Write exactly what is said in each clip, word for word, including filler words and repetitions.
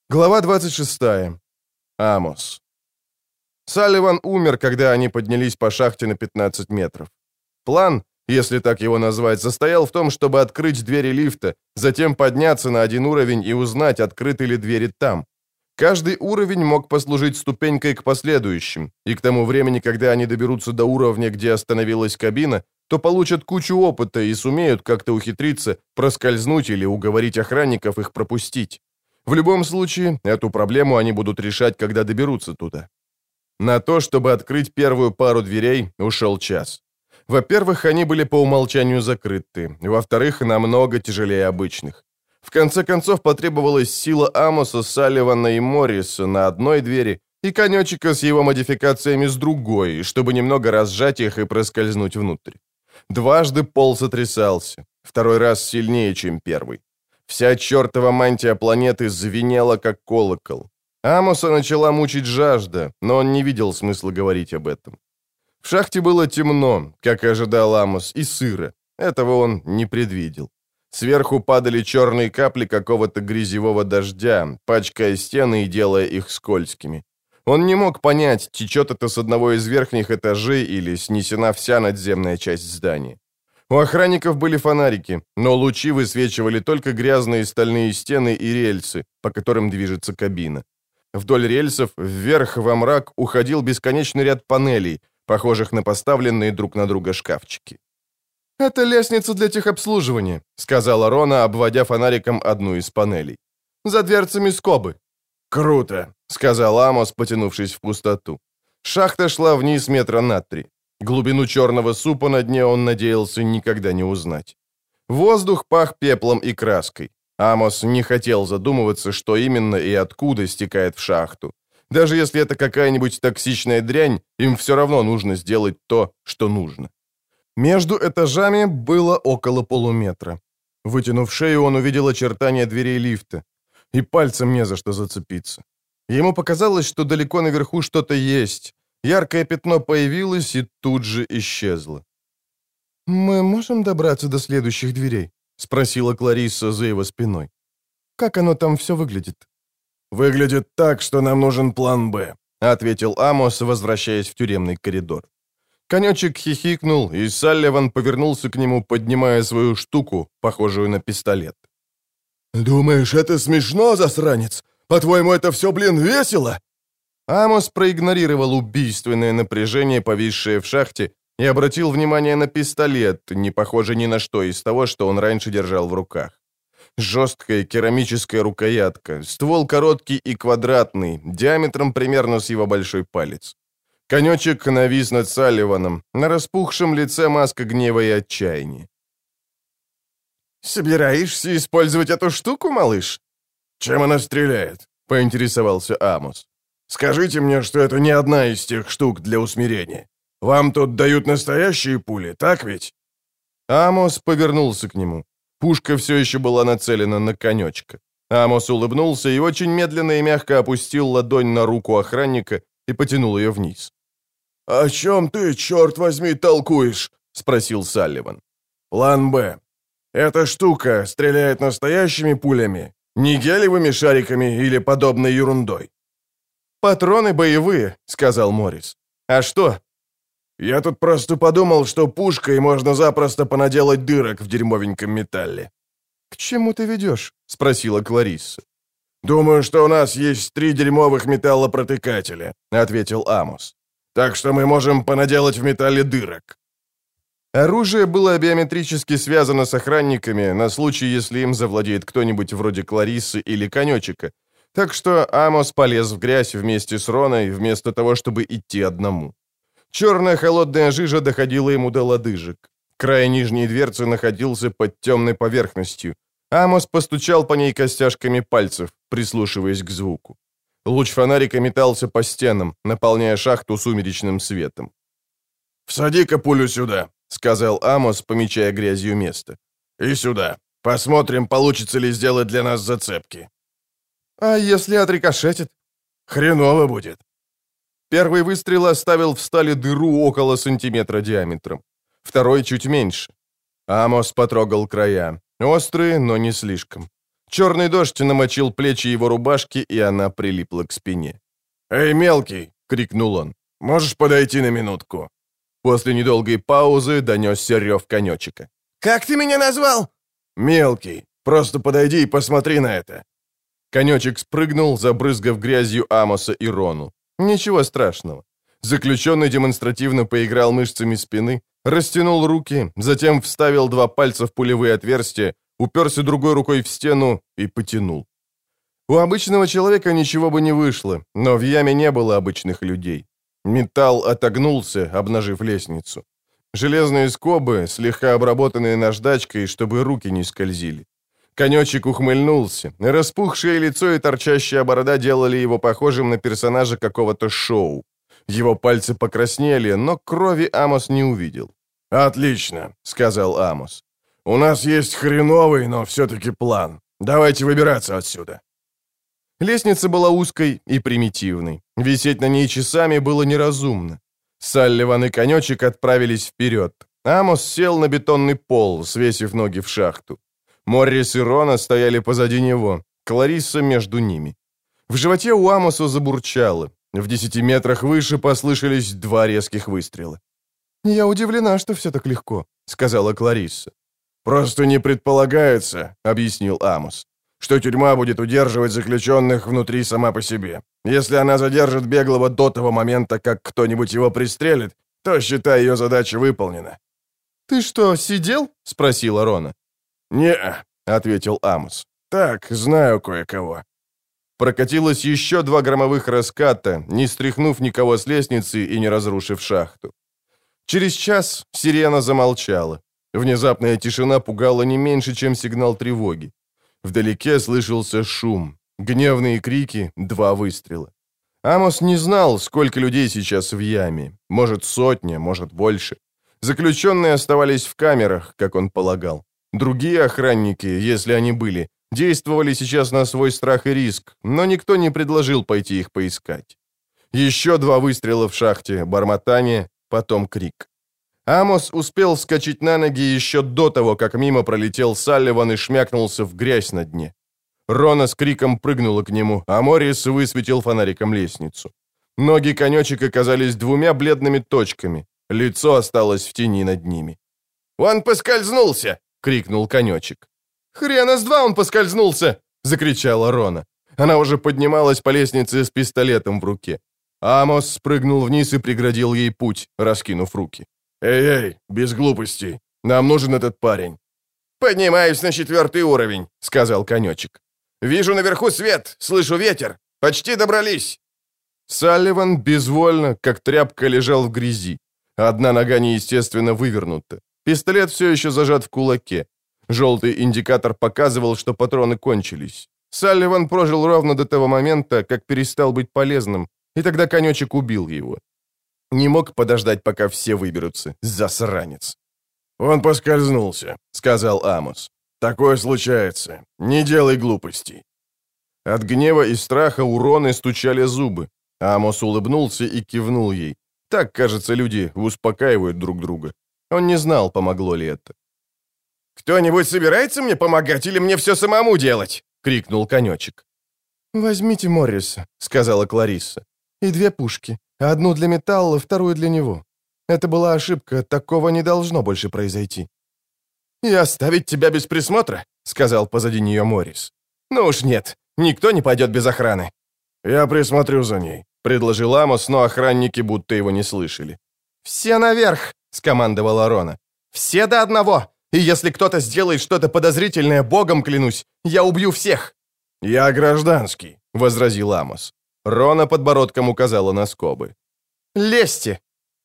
Глава двадцать шестая. Амос. Салливан умер, когда они поднялись по шахте на пятнадцать метров. План, если так его назвать, состоял в том, чтобы открыть двери лифта, затем подняться на один уровень и узнать, открыты ли двери там. Каждый уровень мог послужить ступенькой к последующим, и к тому времени, когда они доберутся до уровня, где остановилась кабина, то получат кучу опыта и сумеют как-то ухитриться, проскользнуть или уговорить охранников их пропустить. В любом случае, эту проблему они будут решать, когда доберутся туда. На то, чтобы открыть первую пару дверей, ушел час. Во-первых, они были по умолчанию закрыты. Во-вторых, намного тяжелее обычных. В конце концов, потребовалась сила Амоса, Салливана и Морриса на одной двери и конечика с его модификациями с другой, чтобы немного разжать их и проскользнуть внутрь. Дважды пол сотрясался, второй раз сильнее, чем первый. Вся чертова мантия планеты звенела, как колокол. Амоса начала мучить жажда, но он не видел смысла говорить об этом. В шахте было темно, как и ожидал Амос, и сыро. Этого он не предвидел. Сверху падали черные капли какого-то грязевого дождя, пачкая стены и делая их скользкими. Он не мог понять, течет это с одного из верхних этажей или снесена вся надземная часть здания. У охранников были фонарики, но лучи высвечивали только грязные стальные стены и рельсы, по которым движется кабина. Вдоль рельсов, вверх во мрак, уходил бесконечный ряд панелей, похожих на поставленные друг на друга шкафчики. «Это лестница для техобслуживания», — сказала Рона, обводя фонариком одну из панелей. «За дверцами скобы». «Круто», — сказал Амос, потянувшись в пустоту. Шахта шла вниз метра на три. Глубину черного супа на дне он надеялся никогда не узнать. Воздух пах пеплом и краской. Амос не хотел задумываться, что именно и откуда стекает в шахту. Даже если это какая-нибудь токсичная дрянь, им все равно нужно сделать то, что нужно. Между этажами было около полуметра. Вытянув шею, он увидел очертания дверей лифта. И пальцем не за что зацепиться. Ему показалось, что далеко наверху что-то есть. Яркое пятно появилось и тут же исчезло. «Мы можем добраться до следующих дверей?» — спросила Кларисса за его спиной. «Как оно там все выглядит?» «Выглядит так, что нам нужен план «Б», — ответил Амос, возвращаясь в тюремный коридор. Конечек хихикнул, и Салливан повернулся к нему, поднимая свою штуку, похожую на пистолет. «Думаешь, это смешно, засранец? По-твоему, это все, блин, весело?» Амос проигнорировал убийственное напряжение, повисшее в шахте, и обратил внимание на пистолет, не похожий ни на что из того, что он раньше держал в руках. Жесткая керамическая рукоятка, ствол короткий и квадратный, диаметром примерно с его большой палец. Конечек навис над Салливаном, на распухшем лице маска гнева и отчаяния. «Собираешься использовать эту штуку, малыш?» «Чем она стреляет?» — поинтересовался Амос. «Скажите мне, что это не одна из тех штук для усмирения. Вам тут дают настоящие пули, так ведь?» Амос повернулся к нему. Пушка все еще была нацелена на конечка. Амос улыбнулся и очень медленно и мягко опустил ладонь на руку охранника и потянул ее вниз. «О чем ты, черт возьми, толкуешь?» — спросил Салливан. «План «Б». Эта штука стреляет настоящими пулями, не гелевыми шариками или подобной ерундой». «Патроны боевые», — сказал Моррис. «А что?» «Я тут просто подумал, что пушкой можно запросто понаделать дырок в дерьмовеньком металле». «К чему ты ведешь?» — спросила Кларисса. «Думаю, что у нас есть три дерьмовых металлопротыкателя», — ответил Амос. «Так что мы можем понаделать в металле дырок». Оружие было биометрически связано с охранниками на случай, если им завладеет кто-нибудь вроде Клариссы или Конечика, так что Амос полез в грязь вместе с Роной, вместо того, чтобы идти одному. Черная холодная жижа доходила ему до лодыжек. Край нижней дверцы находился под темной поверхностью. Амос постучал по ней костяшками пальцев, прислушиваясь к звуку. Луч фонарика метался по стенам, наполняя шахту сумеречным светом. «Всади-ка пулю сюда», — сказал Амос, помечая грязью место. «И сюда. Посмотрим, получится ли сделать для нас зацепки». «А если отрикошетит?» «Хреново будет». Первый выстрел оставил в стали дыру около сантиметра диаметром. Второй чуть меньше. Амос потрогал края. Острые, но не слишком. Черный дождь намочил плечи его рубашки, и она прилипла к спине. «Эй, мелкий!» — крикнул он. «Можешь подойти на минутку?» После недолгой паузы донесся рев конечика. «Как ты меня назвал?» «Мелкий. Просто подойди и посмотри на это». Конечек спрыгнул, забрызгав грязью Амоса и Рону. Ничего страшного. Заключенный демонстративно поиграл мышцами спины, растянул руки, затем вставил два пальца в пулевые отверстия, уперся другой рукой в стену и потянул. У обычного человека ничего бы не вышло, но в яме не было обычных людей. Металл отогнулся, обнажив лестницу. Железные скобы, слегка обработанные наждачкой, чтобы руки не скользили. Конечек ухмыльнулся. Распухшее лицо и торчащая борода делали его похожим на персонажа какого-то шоу. Его пальцы покраснели, но крови Амос не увидел. «Отлично», — сказал Амос. «У нас есть хреновый, но все-таки план. Давайте выбираться отсюда». Лестница была узкой и примитивной. Висеть на ней часами было неразумно. Салливан и Конечек отправились вперед. Амос сел на бетонный пол, свесив ноги в шахту. Моррис и Рона стояли позади него, Кларисса между ними. В животе у Амоса забурчало. В десяти метрах выше послышались два резких выстрела. «Я удивлена, что все так легко», — сказала Кларисса. «Просто не предполагается», — объяснил Амос, «что тюрьма будет удерживать заключенных внутри сама по себе. Если она задержит беглого до того момента, как кто-нибудь его пристрелит, то, считай, ее задача выполнена». «Ты что, сидел?» — спросила Рона. «Не-а», — ответил Амос. «Так, знаю кое-кого». Прокатилось еще два громовых раската, не стряхнув никого с лестницы и не разрушив шахту. Через час сирена замолчала. Внезапная тишина пугала не меньше, чем сигнал тревоги. Вдалеке слышался шум, гневные крики, два выстрела. Амос не знал, сколько людей сейчас в яме. Может, сотня, может, больше. Заключенные оставались в камерах, как он полагал. Другие охранники, если они были, действовали сейчас на свой страх и риск, но никто не предложил пойти их поискать. Еще два выстрела в шахте, бормотание, потом крик. Амос успел вскочить на ноги еще до того, как мимо пролетел Салливан и шмякнулся в грязь на дне. Рона с криком прыгнула к нему, а Моррис высветил фонариком лестницу. Ноги Конечек оказались двумя бледными точками, лицо осталось в тени над ними. «Он поскользнулся!» — крикнул Конечек. «Хрена с два он поскользнулся!» — закричала Рона. Она уже поднималась по лестнице с пистолетом в руке. Амос спрыгнул вниз и преградил ей путь, раскинув руки. «Эй-эй, без глупостей. Нам нужен этот парень». «Поднимаюсь на четвертый уровень», — сказал Конечек. «Вижу наверху свет, слышу ветер. Почти добрались». Салливан безвольно, как тряпка, лежал в грязи. Одна нога неестественно вывернута. Пистолет все еще зажат в кулаке. Желтый индикатор показывал, что патроны кончились. Салливан прожил ровно до того момента, как перестал быть полезным, и тогда Конечек убил его. Не мог подождать, пока все выберутся. Засранец. «Он поскользнулся», — сказал Амос. «Такое случается. Не делай глупостей». От гнева и страха у Роны стучали зубы. Амос улыбнулся и кивнул ей. Так, кажется, люди успокаивают друг друга. Он не знал, помогло ли это. «Кто-нибудь собирается мне помогать или мне все самому делать?» — крикнул Конечек. «Возьмите Морриса», — сказала Кларисса. «И две пушки. Одну для металла, вторую для него. Это была ошибка, такого не должно больше произойти». «И оставить тебя без присмотра?» — сказал позади нее Моррис. «Ну уж нет, никто не пойдет без охраны». «Я присмотрю за ней», — предложил Амос, но охранники будто его не слышали. «Все наверх!» — скомандовала Рона. «Все до одного! И если кто-то сделает что-то подозрительное, богом клянусь, я убью всех!» «Я гражданский», — возразил Амос. Рона подбородком указала на скобы. «Лезьте!»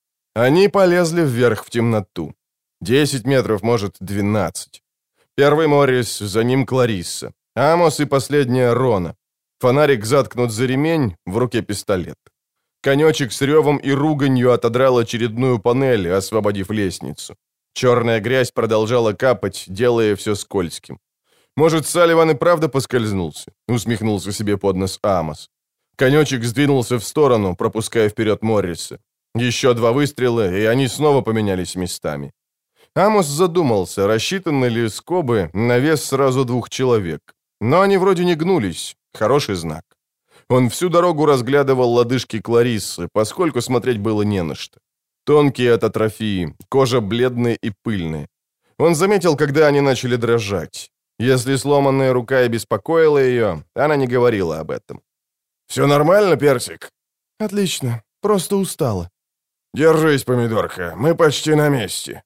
Они полезли вверх в темноту. Десять метров, может, двенадцать. Первый Моррис, за ним Кларисса. Амос и последняя Рона. Фонарик заткнут за ремень, в руке пистолет. Конечек с ревом и руганью отодрал очередную панель, освободив лестницу. Черная грязь продолжала капать, делая все скользким. «Может, Салливан и правда поскользнулся?» — усмехнулся себе под нос Амос. Конечек сдвинулся в сторону, пропуская вперед Морриса. Еще два выстрела, и они снова поменялись местами. Амос задумался, рассчитаны ли скобы на вес сразу двух человек. Но они вроде не гнулись. Хороший знак. Он всю дорогу разглядывал лодыжки Клариссы, поскольку смотреть было не на что. Тонкие от атрофии, кожа бледная и пыльная. Он заметил, когда они начали дрожать. Если сломанная рука и беспокоила ее, она не говорила об этом. «Все нормально, Персик?» «Отлично, просто устала». «Держись, помидорка, мы почти на месте».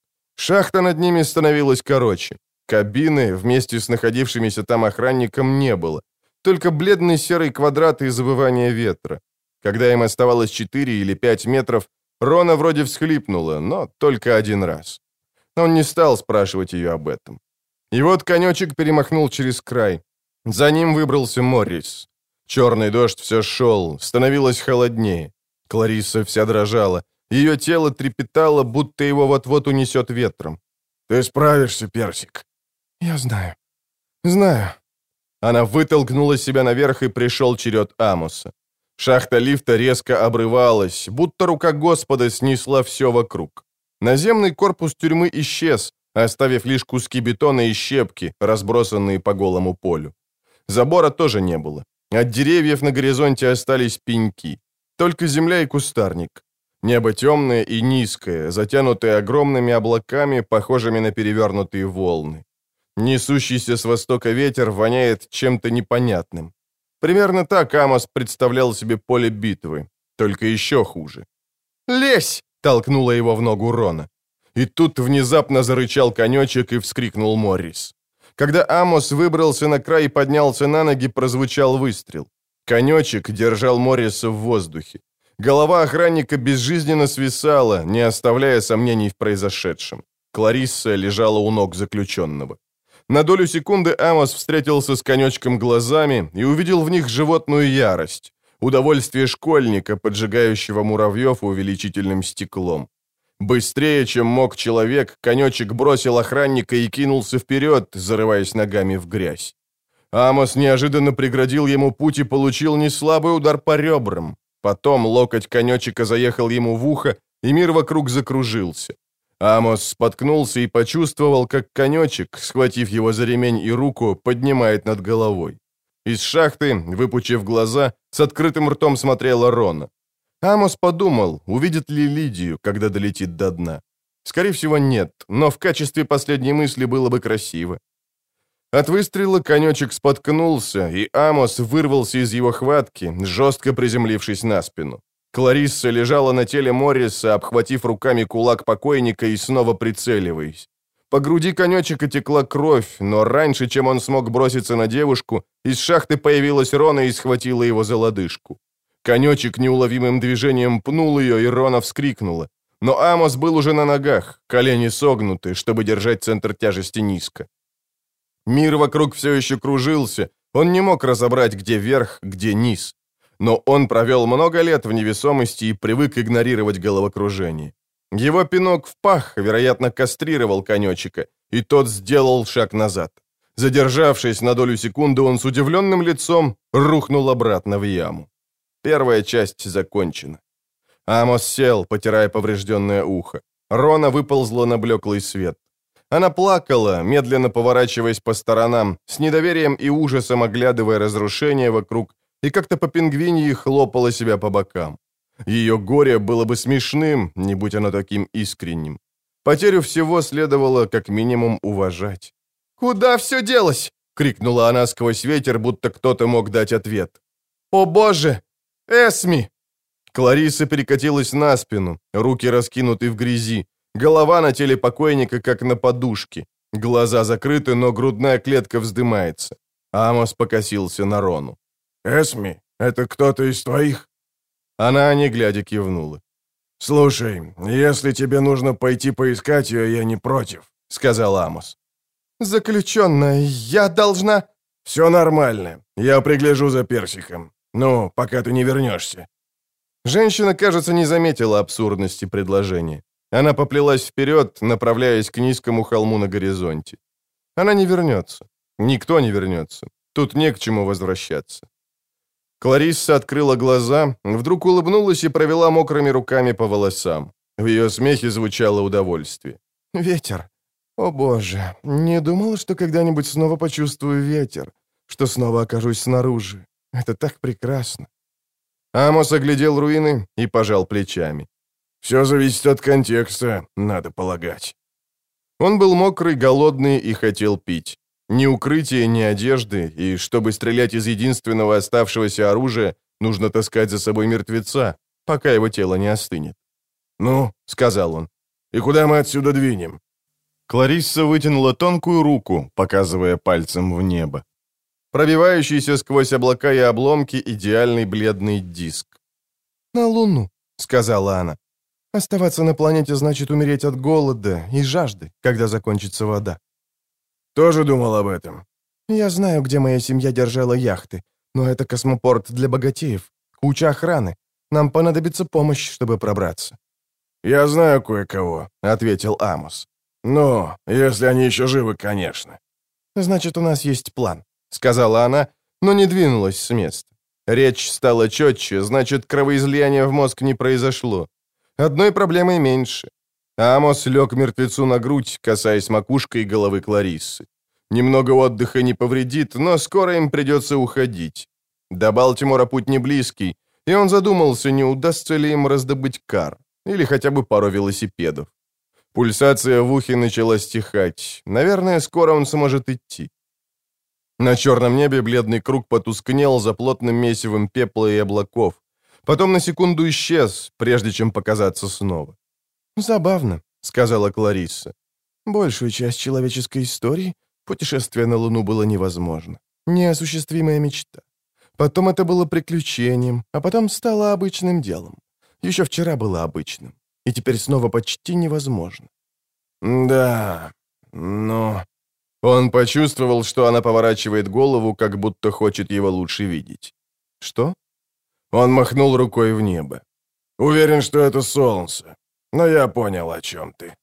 Шахта над ними становилась короче. Кабины вместе с находившимися там охранником не было. Только бледный серый квадрат и завывание ветра. Когда им оставалось четыре или пять метров, Рона вроде всхлипнула, но только один раз. Он не стал спрашивать ее об этом. И вот конечек перемахнул через край. За ним выбрался Моррис. Черный дождь все шел, становилось холоднее. Кларисса вся дрожала. Ее тело трепетало, будто его вот-вот унесет ветром. «Ты справишься, Персик». «Я знаю. Знаю». Она вытолкнула себя наверх, и пришел черед Амоса. Шахта лифта резко обрывалась, будто рука Господа снесла все вокруг. Наземный корпус тюрьмы исчез, оставив лишь куски бетона и щепки, разбросанные по голому полю. Забора тоже не было. От деревьев на горизонте остались пеньки. Только земля и кустарник. Небо темное и низкое, затянутое огромными облаками, похожими на перевернутые волны. Несущийся с востока ветер воняет чем-то непонятным. Примерно так Амос представлял себе поле битвы, только еще хуже. «Лезь!» — толкнула его в ногу Рона. И тут внезапно зарычал конечек и вскрикнул Моррис. Когда Амос выбрался на край и поднялся на ноги, прозвучал выстрел. Конечек держал Морриса в воздухе. Голова охранника безжизненно свисала, не оставляя сомнений в произошедшем. Кларисса лежала у ног заключенного. На долю секунды Амос встретился с конечком глазами и увидел в них животную ярость, удовольствие школьника, поджигающего муравьев увеличительным стеклом. Быстрее, чем мог человек, конечек бросил охранника и кинулся вперед, зарываясь ногами в грязь. Амос неожиданно преградил ему путь и получил неслабый удар по ребрам. Потом локоть конечика заехал ему в ухо, и мир вокруг закружился. Амос споткнулся и почувствовал, как конечек, схватив его за ремень и руку, поднимает над головой. Из шахты, выпучив глаза, с открытым ртом смотрела Рона. Амос подумал, увидит ли Лидию, когда долетит до дна. Скорее всего, нет, но в качестве последней мысли было бы красиво. От выстрела конечек споткнулся, и Амос вырвался из его хватки, жестко приземлившись на спину. Кларисса лежала на теле Морриса, обхватив руками кулак покойника и снова прицеливаясь. По груди конечика текла кровь, но раньше, чем он смог броситься на девушку, из шахты появилась Рона и схватила его за лодыжку. Конечек неуловимым движением пнул ее, и Рона вскрикнула. Но Амос был уже на ногах, колени согнуты, чтобы держать центр тяжести низко. Мир вокруг все еще кружился, он не мог разобрать, где верх, где низ. Но он провел много лет в невесомости и привык игнорировать головокружение. Его пинок в пах, вероятно, кастрировал конечика, и тот сделал шаг назад. Задержавшись на долю секунды, он с удивленным лицом рухнул обратно в яму. Первая часть закончена. Амос сел, потирая поврежденное ухо. Рона выползла на блеклый свет. Она плакала, медленно поворачиваясь по сторонам, с недоверием и ужасом оглядывая разрушения вокруг, и как-то по пингвиньи хлопала себя по бокам. Ее горе было бы смешным, не будь оно таким искренним. Потерю всего следовало как минимум уважать. «Куда все делось?» — крикнула она сквозь ветер, будто кто-то мог дать ответ. «О боже! Эсми!» Кларисса перекатилась на спину, руки раскинуты в грязи, голова на теле покойника, как на подушке. Глаза закрыты, но грудная клетка вздымается. Амос покосился на Рону. «Эсми, это кто-то из твоих?» Она, не глядя, кивнула. «Слушай, если тебе нужно пойти поискать ее, я не против», — сказал Амос. «Заключенная, я должна...» «Все нормально. Я пригляжу за Персиком. Ну, пока ты не вернешься». Женщина, кажется, не заметила абсурдности предложения. Она поплелась вперед, направляясь к низкому холму на горизонте. Она не вернется. Никто не вернется. Тут не к чему возвращаться. Кларисса открыла глаза, вдруг улыбнулась и провела мокрыми руками по волосам. В ее смехе звучало удовольствие. «Ветер. О боже, не думала, что когда-нибудь снова почувствую ветер. что снова окажусь снаружи. Это так прекрасно». Амос оглядел руины и пожал плечами. «Все зависит от контекста, надо полагать». Он был мокрый, голодный и хотел пить. Ни укрытия, ни одежды, и чтобы стрелять из единственного оставшегося оружия, нужно таскать за собой мертвеца, пока его тело не остынет. «Ну», — сказал он, — «и куда мы отсюда двинем?» Кларисса вытянула тонкую руку, показывая пальцем в небо. Пробивающийся сквозь облака и обломки идеальный бледный диск. «На Луну», — сказала она. «Оставаться на планете значит умереть от голода и жажды, когда закончится вода». «Тоже думал об этом?» «Я знаю, где моя семья держала яхты, но это космопорт для богатеев, куча охраны. Нам понадобится помощь, чтобы пробраться». «Я знаю кое-кого», — ответил Амос. «Ну, если они еще живы, конечно». «Значит, у нас есть план», — сказала она, но не двинулась с места. Речь стала четче, значит, кровоизлияния в мозг не произошло. Одной проблемой меньше. Амос лег мертвецу на грудь, касаясь макушкой головы Клариссы. Немного отдыха не повредит, но скоро им придется уходить. До Балтимора путь не близкий, и он задумался, не удастся ли им раздобыть кар, или хотя бы пару велосипедов. Пульсация в ухе начала стихать. Наверное, скоро он сможет идти. На черном небе бледный круг потускнел за плотным месивом пепла и облаков. Потом на секунду исчез, прежде чем показаться снова. «Забавно», — сказала Кларисса. «Большую часть человеческой истории путешествие на Луну было невозможно. Неосуществимая мечта. Потом это было приключением, а потом стало обычным делом. Еще вчера было обычным, и теперь снова почти невозможно». «Да, но...» Он почувствовал, что она поворачивает голову, как будто хочет его лучше видеть. «Что?» Он махнул рукой в небо. «Уверен, что это солнце. Но я понял, о чем ты».